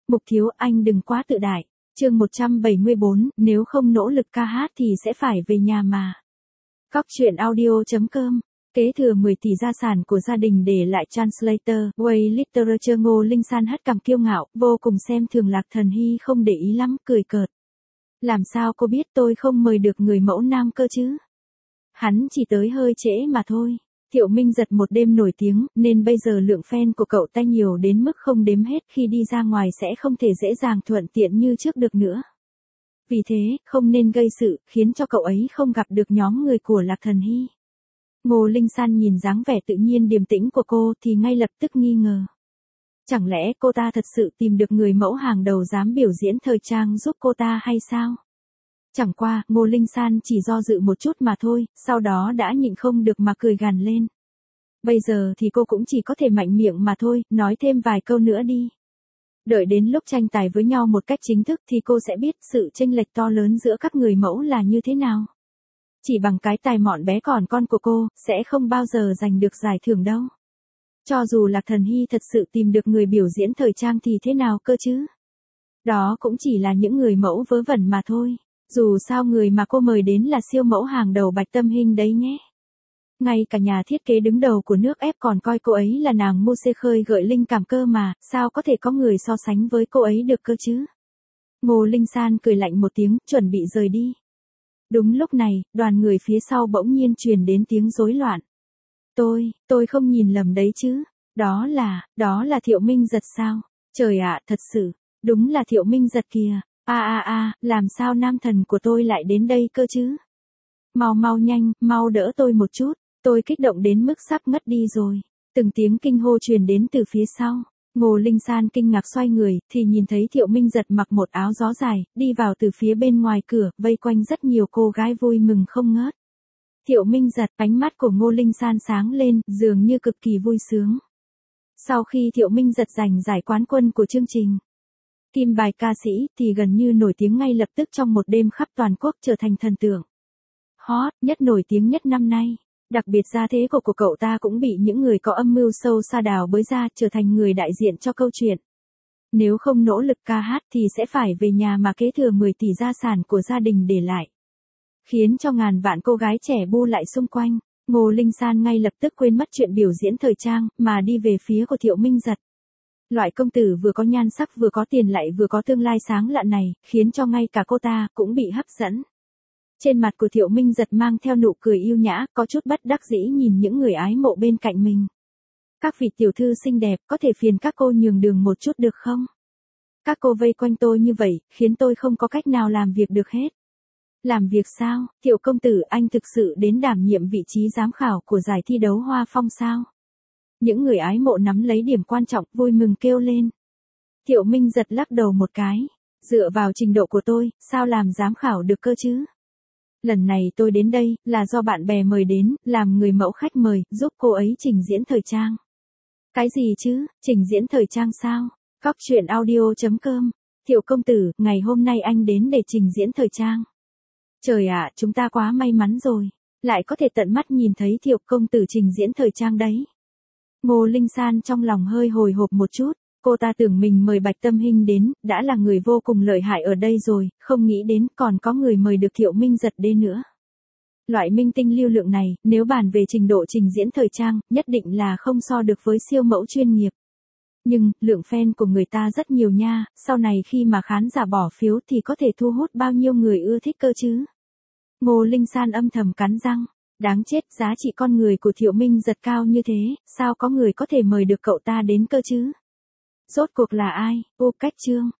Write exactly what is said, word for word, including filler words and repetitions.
Mục thiếu, anh đừng quá tự đại. Chương một trăm bảy mươi bốn, nếu không nỗ lực ca hát thì sẽ phải về nhà mà. Cóc truyện audio chấm com. Kế thừa mười tỷ gia sản của gia đình để lại Translator, Way Literature. Ngô Linh San hất cằm kiêu ngạo, vô cùng xem thường Lạc Thần Hy, không để ý lắm, cười cợt. Làm sao cô biết tôi không mời được người mẫu nam cơ chứ? Hắn chỉ tới hơi trễ mà thôi. Thiệu Minh Giật một đêm nổi tiếng, nên bây giờ lượng fan của cậu ta nhiều đến mức không đếm hết, khi đi ra ngoài sẽ không thể dễ dàng thuận tiện như trước được nữa. Vì thế, không nên gây sự, khiến cho cậu ấy không gặp được nhóm người của Lạc Thần Hy. Ngô Linh San nhìn dáng vẻ tự nhiên điềm tĩnh của cô thì ngay lập tức nghi ngờ. Chẳng lẽ cô ta thật sự tìm được người mẫu hàng đầu dám biểu diễn thời trang giúp cô ta hay sao? Chẳng qua, Ngô Linh San chỉ do dự một chút mà thôi, sau đó đã nhịn không được mà cười gằn lên. Bây giờ thì cô cũng chỉ có thể mạnh miệng mà thôi, nói thêm vài câu nữa đi. Đợi đến lúc tranh tài với nhau một cách chính thức thì cô sẽ biết sự chênh lệch to lớn giữa các người mẫu là như thế nào. Chỉ bằng cái tài mọn bé còn con của cô, sẽ không bao giờ giành được giải thưởng đâu. Cho dù Lạc Thần Hy thật sự tìm được người biểu diễn thời trang thì thế nào cơ chứ? Đó cũng chỉ là những người mẫu vớ vẩn mà thôi. Dù sao người mà cô mời đến là siêu mẫu hàng đầu Bạch Tâm Hinh đấy nhé. Ngay cả nhà thiết kế đứng đầu của nước ép còn coi cô ấy là nàng mưu xê khơi gợi linh cảm cơ mà, sao có thể có người so sánh với cô ấy được cơ chứ? Ngô Linh San cười lạnh một tiếng, chuẩn bị rời đi. Đúng lúc này, đoàn người phía sau bỗng nhiên truyền đến tiếng rối loạn. Tôi, tôi không nhìn lầm đấy chứ. Đó là, đó là Thiệu Minh Giật sao? Trời ạ, thật sự, đúng là Thiệu Minh Giật kìa. A a a, làm sao nam thần của tôi lại đến đây cơ chứ? Mau mau nhanh, mau đỡ tôi một chút, tôi kích động đến mức sắp ngất đi rồi. Từng tiếng kinh hô truyền đến từ phía sau. Ngô Linh San kinh ngạc xoay người, thì nhìn thấy Thiệu Minh Giật mặc một áo gió dài, đi vào từ phía bên ngoài cửa, vây quanh rất nhiều cô gái vui mừng không ngớt. Thiệu Minh Giật, ánh mắt của Ngô Linh San sáng lên, dường như cực kỳ vui sướng. Sau khi Thiệu Minh Giật giành giải quán quân của chương trình Kim bài ca sĩ thì gần như nổi tiếng ngay lập tức, trong một đêm khắp toàn quốc trở thành thần tượng. Hot nhất, nổi tiếng nhất năm nay. Đặc biệt gia thế của của cậu ta cũng bị những người có âm mưu sâu xa đào bới ra, trở thành người đại diện cho câu chuyện. Nếu không nỗ lực ca hát thì sẽ phải về nhà mà kế thừa mười tỷ gia sản của gia đình để lại. Khiến cho ngàn vạn cô gái trẻ bu lại xung quanh. Ngô Linh San ngay lập tức quên mất chuyện biểu diễn thời trang, mà đi về phía của Thiệu Minh Giật. Loại công tử vừa có nhan sắc vừa có tiền lại vừa có tương lai sáng lạn này, khiến cho ngay cả cô ta cũng bị hấp dẫn. Trên mặt của Thiệu Minh Giật mang theo nụ cười yêu nhã, có chút bất đắc dĩ nhìn những người ái mộ bên cạnh mình. Các vị tiểu thư xinh đẹp, có thể phiền các cô nhường đường một chút được không? Các cô vây quanh tôi như vậy, khiến tôi không có cách nào làm việc được hết. Làm việc sao? Thiệu công tử, anh thực sự đến đảm nhiệm vị trí giám khảo của giải thi đấu Hoa Phong sao? Những người ái mộ nắm lấy điểm quan trọng, vui mừng kêu lên. Thiệu Minh Giật lắc đầu một cái. Dựa vào trình độ của tôi, sao làm giám khảo được cơ chứ? Lần này tôi đến đây, là do bạn bè mời đến, làm người mẫu khách mời, giúp cô ấy trình diễn thời trang. Cái gì chứ, trình diễn thời trang sao? Cóc truyện audio chấm com. Thiệu công tử, ngày hôm nay anh đến để trình diễn thời trang. Trời ạ, chúng ta quá may mắn rồi. Lại có thể tận mắt nhìn thấy Thiệu công tử trình diễn thời trang đấy. Ngô Linh San trong lòng hơi hồi hộp một chút. Cô ta tưởng mình mời Bạch Tâm Hinh đến, đã là người vô cùng lợi hại ở đây rồi, không nghĩ đến còn có người mời được Thiệu Minh Giật đến nữa. Loại minh tinh lưu lượng này, nếu bàn về trình độ trình diễn thời trang, nhất định là không so được với siêu mẫu chuyên nghiệp. Nhưng, lượng fan của người ta rất nhiều nha, sau này khi mà khán giả bỏ phiếu thì có thể thu hút bao nhiêu người ưa thích cơ chứ? Ngô Linh San âm thầm cắn răng. Đáng chết, giá trị con người của Thiệu Minh Giật cao như thế, sao có người có thể mời được cậu ta đến cơ chứ? Rốt cuộc là ai? Ô cách chương.